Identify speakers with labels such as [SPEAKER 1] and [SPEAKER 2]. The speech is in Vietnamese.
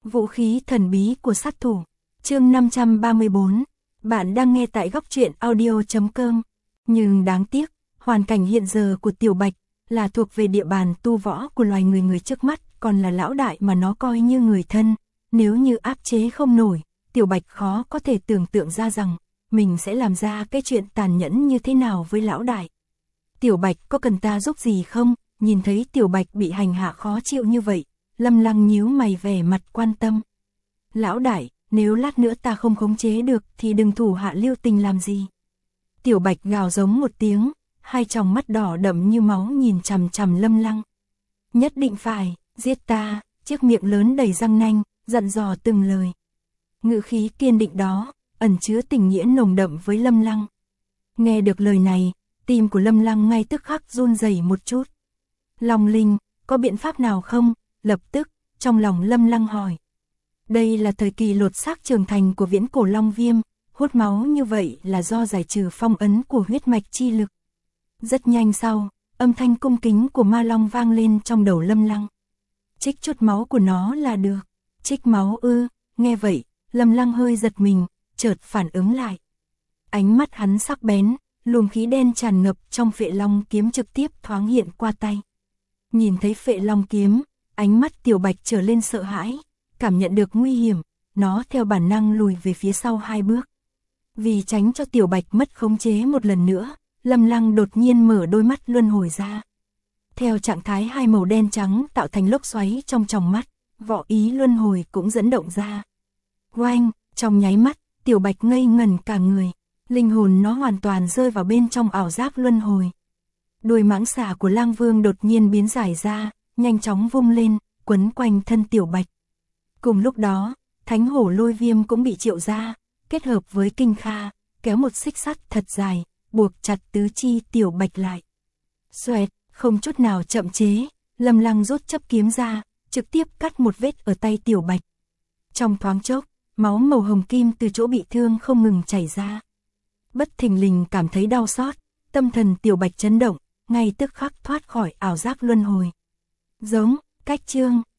[SPEAKER 1] Vũ khí thần bí của sát thủ. Chương 534. Bạn đang nghe tại góc truyện audio.com. Nhưng đáng tiếc, hoàn cảnh hiện giờ của Tiểu Bạch là thuộc về địa bàn tu võ của loài người trước mắt, còn là lão đại mà nó coi như người thân. Nếu như áp chế không nổi, Tiểu Bạch khó có thể tưởng tượng ra rằng mình sẽ làm ra cái chuyện tàn nhẫn như thế nào với lão đại. Tiểu Bạch có cần ta giúp gì không? Nhìn thấy Tiểu Bạch bị hành hạ khó chịu như vậy, Lâm Lăng nhíu mày vẻ mặt quan tâm. Lão đại, nếu lát nữa ta không khống chế được thì đừng thủ hạ lưu tình làm gì. Tiểu Bạch gào giống một tiếng, hai tròng mắt đỏ đậm như máu nhìn chằm chằm Lâm Lăng. Nhất định phải, giết ta, chiếc miệng lớn đầy răng nanh, dặn dò từng lời. Ngữ khí kiên định đó, ẩn chứa tình nghĩa nồng đậm với Lâm Lăng. Nghe được lời này, tim của Lâm Lăng ngay tức khắc run rẩy một chút. Long Linh, có biện pháp nào không? Lập tức, trong lòng Lâm Lăng hỏi. Đây là thời kỳ lột xác trưởng thành của viễn cổ long viêm, hút máu như vậy là do giải trừ phong ấn của huyết mạch chi lực. Rất nhanh sau, âm thanh cung kính của ma long vang lên trong đầu Lâm Lăng. Trích chút máu của nó là được. Trích máu ư? Nghe vậy, Lâm Lăng hơi giật mình, chợt phản ứng lại. Ánh mắt hắn sắc bén, luồng khí đen tràn ngập trong phệ long kiếm trực tiếp thoáng hiện qua tay. Nhìn thấy phệ long kiếm, ánh mắt Tiểu Bạch trở lên sợ hãi, cảm nhận được nguy hiểm, nó theo bản năng lùi về phía sau hai bước. Vì tránh cho Tiểu Bạch mất khống chế một lần nữa, Lâm Lăng đột nhiên mở đôi mắt luân hồi ra. Theo trạng thái hai màu đen trắng tạo thành lốc xoáy trong tròng mắt, võ ý luân hồi cũng dẫn động ra. Oanh, trong nháy mắt, Tiểu Bạch ngây ngẩn cả người, linh hồn nó hoàn toàn rơi vào bên trong ảo giác luân hồi. Đuôi mãng xà của Lang Vương đột nhiên biến giải ra, nhanh chóng vung lên, quấn quanh thân Tiểu Bạch. Cùng lúc đó, Thánh Hổ Lôi Viêm cũng bị triệu ra, kết hợp với Kinh Kha, kéo một xích sắt thật dài, buộc chặt tứ chi Tiểu Bạch lại. Xoẹt, không chút nào chậm chế, Lâm Lăng rút chấp kiếm ra, trực tiếp cắt một vết ở tay Tiểu Bạch. Trong thoáng chốc, máu màu hồng kim từ chỗ bị thương không ngừng chảy ra. Bất thình lình cảm thấy đau xót, tâm thần Tiểu Bạch chấn động, ngay tức khắc thoát khỏi ảo giác luân hồi. Giống, cách chương,